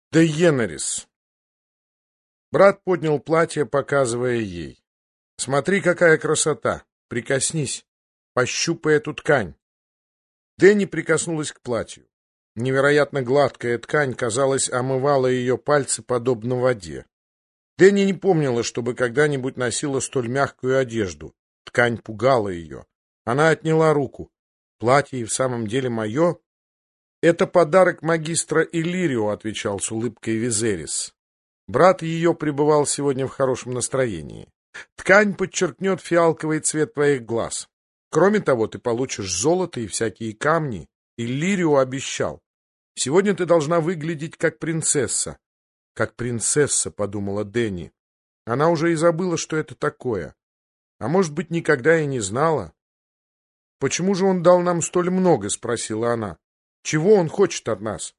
Дейенерис. Брат поднял платье, показывая ей. Смотри, какая красота! Прикоснись, пощупай эту ткань. Дэнни прикоснулась к платью. Невероятно гладкая ткань, казалось, омывала ее пальцы подобно воде. Дэнни не помнила, чтобы когда-нибудь носила столь мягкую одежду. Ткань пугала ее. Она отняла руку. Платье и в самом деле мое? «Это подарок магистра Иллирио», — отвечал с улыбкой Визерис. Брат ее пребывал сегодня в хорошем настроении. «Ткань подчеркнет фиалковый цвет твоих глаз. Кроме того, ты получишь золото и всякие камни. Иллирио обещал. Сегодня ты должна выглядеть как принцесса». «Как принцесса», — подумала Дэнни. Она уже и забыла, что это такое. А может быть, никогда и не знала. «Почему же он дал нам столь много?» — спросила она. Чего он хочет от нас?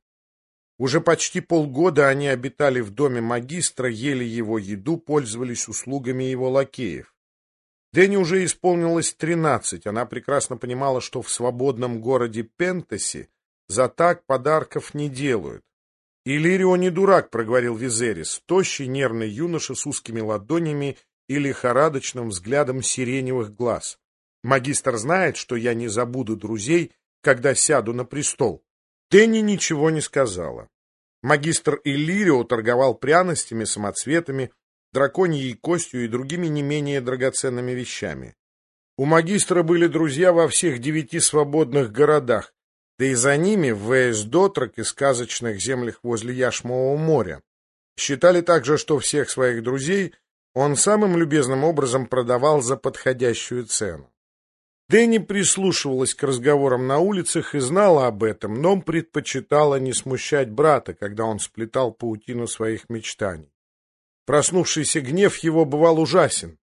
Уже почти полгода они обитали в доме магистра, ели его еду, пользовались услугами его лакеев. Дэнни уже исполнилось 13, она прекрасно понимала, что в свободном городе Пентасе за так подарков не делают. «Иллирио не дурак», — проговорил Визерис, тощий нервный юноша с узкими ладонями и лихорадочным взглядом сиреневых глаз. «Магистр знает, что я не забуду друзей, когда сяду на престол». Дэнни ничего не сказала. Магистр Иллирио торговал пряностями, самоцветами, драконьей костью и другими не менее драгоценными вещами. У магистра были друзья во всех 9 свободных городах, да и за ними в Вейс-Дотрак и сказочных землях возле Яшмового моря. Считали также, что всех своих друзей он самым любезным образом продавал за подходящую цену. Дэнни прислушивалась к разговорам на улицах и знала об этом, но предпочитала не смущать брата, когда он сплетал паутину своих мечтаний. Проснувшийся гнев его бывал ужасен.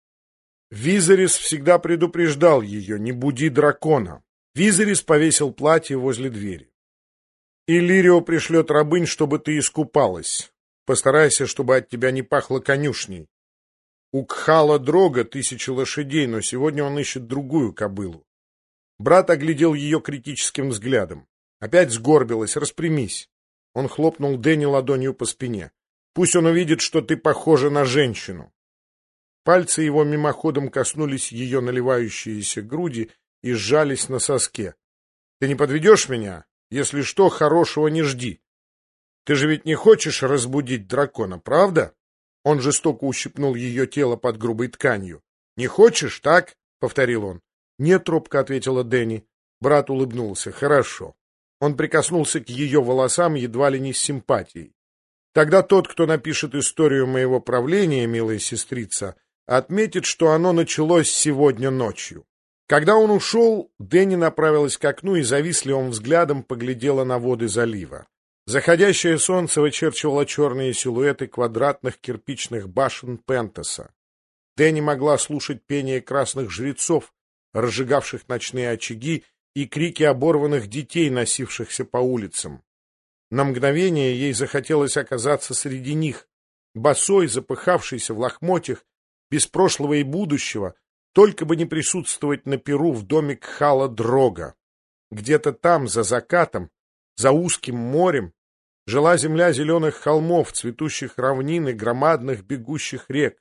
Визерис всегда предупреждал ее: «Не буди дракона». Визерис повесил платье возле двери. «Иллирио пришлет рабынь, чтобы ты искупалась. Постарайся, чтобы от тебя не пахло конюшней. У Кхала-Дрога 1000 лошадей, но сегодня он ищет другую кобылу». Брат оглядел ее критическим взглядом. Опять сгорбилась. «Распрямись». Он хлопнул Дэнни ладонью по спине. «Пусть он увидит, что ты похожа на женщину». Пальцы его мимоходом коснулись ее наливающейся груди и сжались на соске. «Ты не подведешь меня? Если что, хорошего не жди. Ты же ведь не хочешь разбудить дракона, правда?» Он жестоко ущипнул ее тело под грубой тканью. «Не хочешь, так?» — повторил он. «Нет», — робко ответила Дэнни. Брат улыбнулся. «Хорошо». Он прикоснулся к ее волосам едва ли не с симпатией. «Тогда тот, кто напишет историю моего правления, милая сестрица, отметит, что оно началось сегодня ночью». Когда он ушел, Дэнни направилась к окну и завистливым взглядом поглядела на воды залива. Заходящее солнце вычерчивало черные силуэты квадратных кирпичных башен Пентаса. Дэнни могла слушать пение красных жрецов, разжигавших ночные очаги, и крики оборванных детей, носившихся по улицам. На мгновение ей захотелось оказаться среди них, босой, запыхавшейся в лохмотьях, без прошлого и будущего, только бы не присутствовать на пиру в доме Кхала-Дрога. Где-то там, за закатом, за узким морем, жила земля зеленых холмов, цветущих равнин и громадных бегущих рек.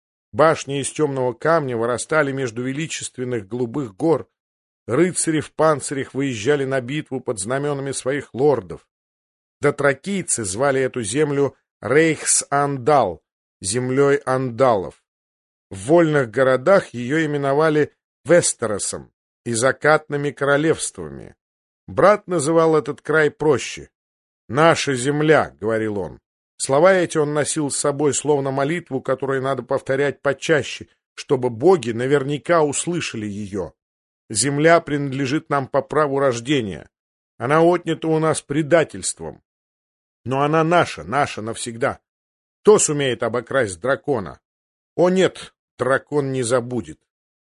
Башни из темного камня вырастали между величественных голубых гор. Рыцари в панцирях выезжали на битву под знаменами своих лордов. Дотракийцы звали эту землю Рейхс-Андал, землей андалов. В вольных городах ее именовали Вестеросом и закатными королевствами. Брат называл этот край проще. «Наша земля», — говорил он. Слова эти он носил с собой, словно молитву, которую надо повторять почаще, чтобы боги наверняка услышали ее. «Земля принадлежит нам по праву рождения. Она отнята у нас предательством. Но она наша навсегда. Кто сумеет обокрасть дракона? О нет, дракон не забудет».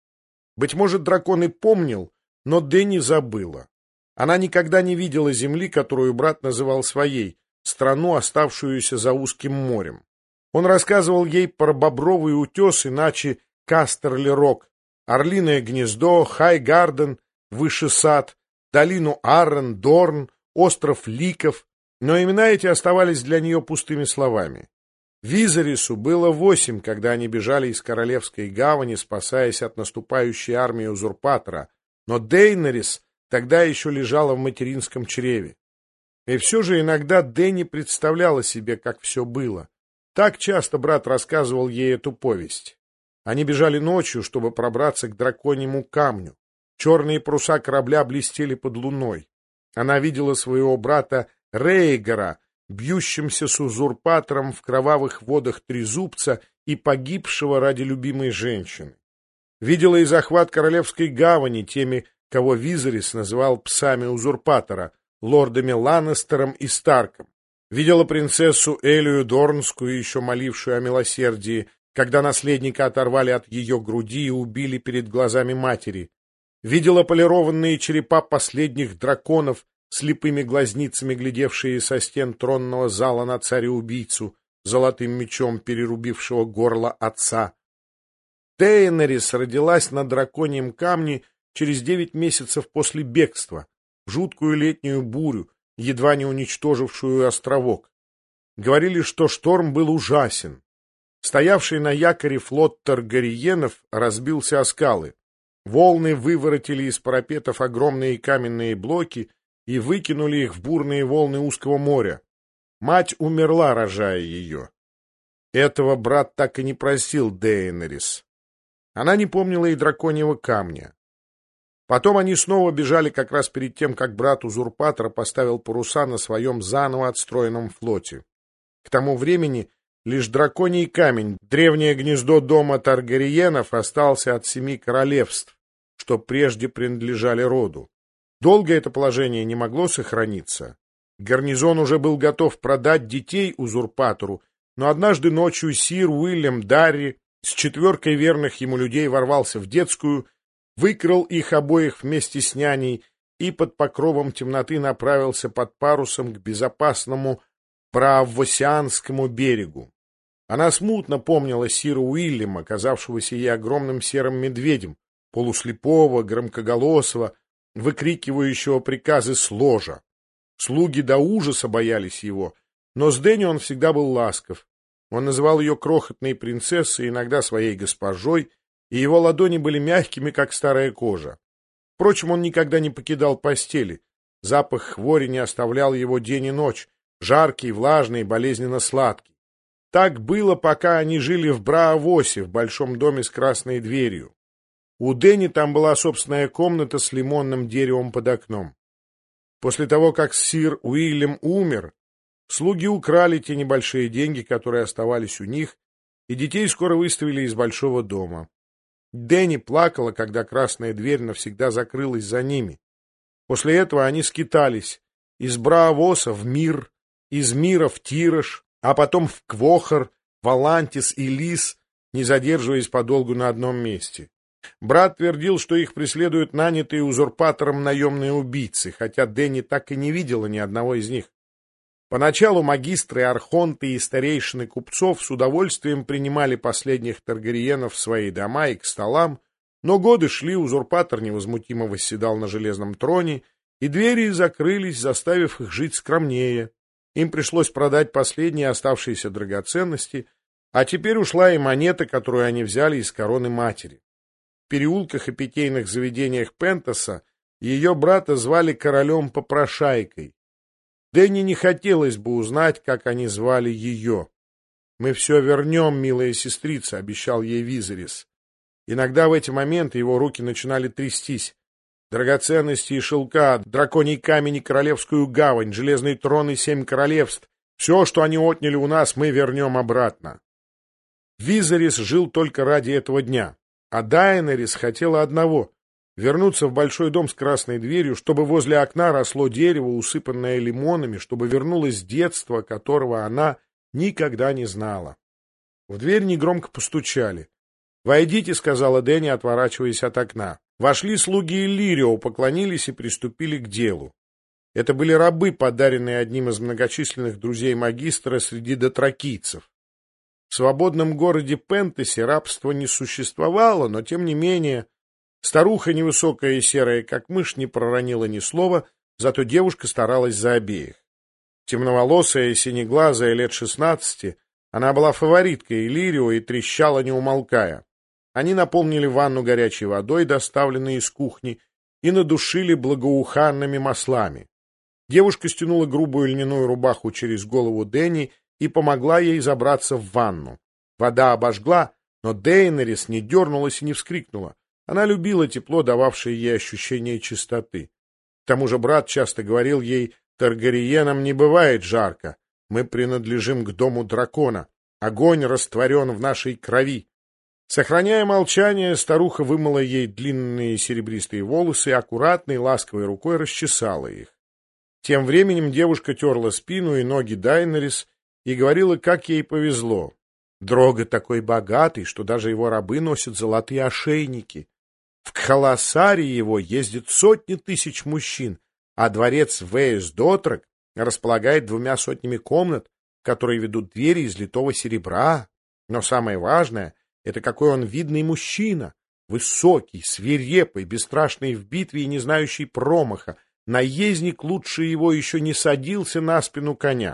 Быть может, дракон и помнил, но Дэнни забыла. Она никогда не видела земли, которую брат называл своей, страну, оставшуюся за узким морем. Он рассказывал ей про Бобровый утес, иначе Кастерли-Рок, Орлиное гнездо, Хай-Гарден, Выше сад, долину Аррен, Дорн, остров Ликов, Но имена эти оставались для нее пустыми словами. Визерису было 8, когда они бежали из Королевской гавани, спасаясь от наступающей армии узурпатора, но Дейнерис тогда еще лежала в материнском чреве. И все же иногда Дэнни представляла себе, как все было. Так часто брат рассказывал ей эту повесть. Они бежали ночью, чтобы пробраться к драконьему камню. Черные паруса корабля блестели под луной. Она видела своего брата Рейгара, бьющимся с узурпатором в кровавых водах Трезубца и погибшего ради любимой женщины. Видела и захват Королевской гавани теми, кого Визерис называл псами узурпатора, лордами Ланнестером и Старком. Видела принцессу Элию Дорнскую, еще молившую о милосердии, когда наследника оторвали от ее груди и убили перед глазами матери. Видела полированные черепа последних драконов, слепыми глазницами глядевшие со стен тронного зала на царя-убийцу, золотым мечом перерубившего горло отца. Дейнерис родилась на драконьем камне через 9 месяцев после бегства, в жуткую летнюю бурю, едва не уничтожившую островок. Говорили, что шторм был ужасен. Стоявший на якоре флот таргариенов разбился о скалы. Волны выворотили из парапетов огромные каменные блоки и выкинули их в бурные волны узкого моря. Мать умерла, рожая ее. Этого брат так и не просил Дейнерис. Она не помнила и драконьего камня. Потом они снова бежали как раз перед тем, как брат узурпатора поставил паруса на своем заново отстроенном флоте. К тому времени лишь драконий камень, древнее гнездо дома Таргариенов, остался от 7 королевств, что прежде принадлежали роду. Долго это положение не могло сохраниться. Гарнизон уже был готов продать детей узурпатору, но однажды ночью сир Уильям Дарри с 4 верных ему людей ворвался в детскую, выкрал их обоих вместе с няней и под покровом темноты направился под парусом к безопасному Праавосианскому берегу. Она смутно помнила сира Уильяма, казавшегося ей огромным серым медведем, полуслепого, громкоголосого, выкрикивающего приказы с ложа. Слуги до ужаса боялись его, но с Дэнни он всегда был ласков. Он называл ее крохотной принцессой, иногда своей госпожой, и его ладони были мягкими, как старая кожа. Впрочем, он никогда не покидал постели. Запах хвори не оставлял его день и ночь, жаркий, влажный, болезненно сладкий. Так было, пока они жили в Браавосе, в большом доме с красной дверью. У Дэнни там была собственная комната с лимонным деревом под окном. После того, как сир Уильям умер, слуги украли те небольшие деньги, которые оставались у них, и детей скоро выставили из большого дома. Дэнни плакала, когда красная дверь навсегда закрылась за ними. После этого они скитались из Браавоса в Мир, из Мира в Тираж, а потом в Квохор, Валантис и Лис, не задерживаясь подолгу на одном месте. Брат твердил, что их преследуют нанятые узурпатором наемные убийцы, хотя Дэнни так и не видела ни одного из них. Поначалу магистры, архонты и старейшины купцов с удовольствием принимали последних таргариенов в свои дома и к столам, но годы шли, узурпатор невозмутимо восседал на железном троне, и двери закрылись, заставив их жить скромнее. Им пришлось продать последние оставшиеся драгоценности, а теперь ушла и монета, которую они взяли из короны матери. В переулках и питейных заведениях Пентаса ее брата звали королем-попрошайкой. Дэнни не хотелось бы узнать, как они звали ее. «Мы все вернем, милая сестрица», — обещал ей Визерис. Иногда в эти моменты его руки начинали трястись. Драгоценности и шелка, драконий камень и королевскую гавань, железный трон и 7 королевств. Все, что они отняли у нас, мы вернем обратно. Визерис жил только ради этого дня, а Дайнерис хотела одного — вернуться в большой дом с красной дверью, чтобы возле окна росло дерево, усыпанное лимонами, чтобы вернулось детство, которого она никогда не знала. В дверь негромко постучали. «Войдите», — сказала Дэнни, отворачиваясь от окна. Вошли слуги Иллирио, поклонились и приступили к делу. Это были рабы, подаренные одним из многочисленных друзей магистра среди дотракийцев. В свободном городе Пентасе рабства не существовало, но, тем не менее, старуха, невысокая и серая, как мышь, не проронила ни слова, зато девушка старалась за обеих. Темноволосая и синеглазая, лет 16, она была фавориткой Иллирио и трещала, не умолкая. Они наполнили ванну горячей водой, доставленной из кухни, и надушили благоуханными маслами. Девушка стянула грубую льняную рубаху через голову Дэнни и помогла ей забраться в ванну. Вода обожгла, но Дейнерис не дернулась и не вскрикнула. Она любила тепло, дававшее ей ощущение чистоты. К тому же брат часто говорил ей: «Таргариенам не бывает жарко. Мы принадлежим к дому дракона. Огонь растворен в нашей крови». Сохраняя молчание, старуха вымыла ей длинные серебристые волосы и аккуратной, ласковой рукой расчесала их. Тем временем девушка терла спину и ноги Дайнерис и говорила, как ей повезло. Дрога такой богатый, что даже его рабы носят золотые ошейники. В Кхаласаре его ездит сотни тысяч мужчин, а дворец Вейс-Дотрек располагает 200 комнат, в которые ведут двери из литого серебра. Но самое важное — это какой он видный мужчина, высокий, свирепый, бесстрашный в битве и не знающий промаха. Наездник лучше его еще не садился на спину коня.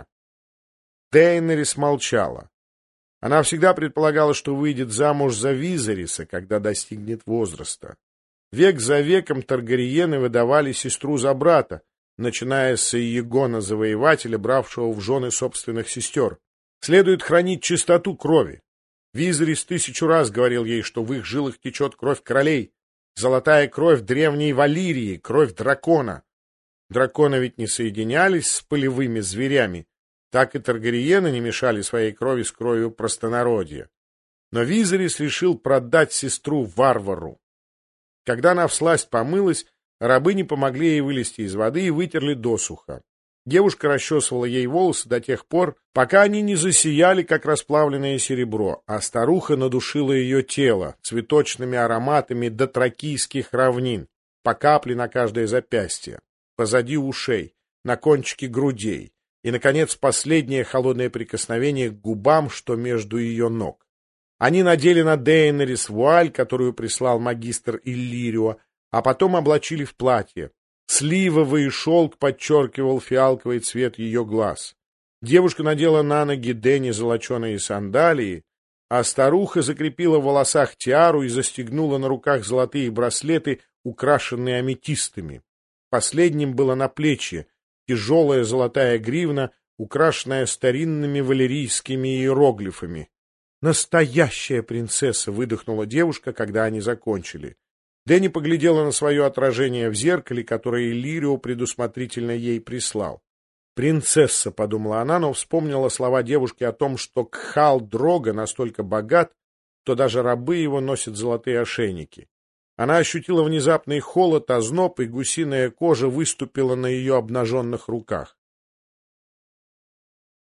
Дейнерис молчала. Она всегда предполагала, что выйдет замуж за Визериса, когда достигнет возраста. Век за веком Таргариены выдавали сестру за брата, начиная с Иегона Завоевателя, бравшего в жены собственных сестер. Следует хранить чистоту крови. Визерис 1000 раз говорил ей, что в их жилах течет кровь королей, золотая кровь древней Валирии, кровь дракона. Драконы ведь не соединялись с полевыми зверями, так и Таргариены не мешали своей крови с кровью простонародья. Но Визерис решил продать сестру варвару. Когда она всласть помылась, рабыни помогли ей вылезти из воды и вытерли досуха. Девушка расчесывала ей волосы до тех пор, пока они не засияли, как расплавленное серебро, а старуха надушила ее тело цветочными ароматами дотракийских равнин, по капле на каждое запястье, позади ушей, на кончике грудей и, наконец, последнее холодное прикосновение к губам, что между ее ног. Они надели на Дейнерис вуаль, которую прислал магистр Иллирио, а потом облачили в платье. Сливовый шелк подчеркивал фиалковый цвет ее глаз. Девушка надела на ноги Дэнни золоченые сандалии, а старуха закрепила в волосах тиару и застегнула на руках золотые браслеты, украшенные аметистами. Последним было наплечье, тяжелая золотая гривна, украшенная старинными валерийскими иероглифами. «Настоящая принцесса!» — выдохнула девушка, когда они закончили. Дэнни поглядела на свое отражение в зеркале, которое Иллирио предусмотрительно ей прислал. «Принцесса», — подумала она, но вспомнила слова девушки о том, что Кхал-Дрога настолько богат, что даже рабы его носят золотые ошейники. Она ощутила внезапный холод, озноб, и гусиная кожа выступила на ее обнаженных руках.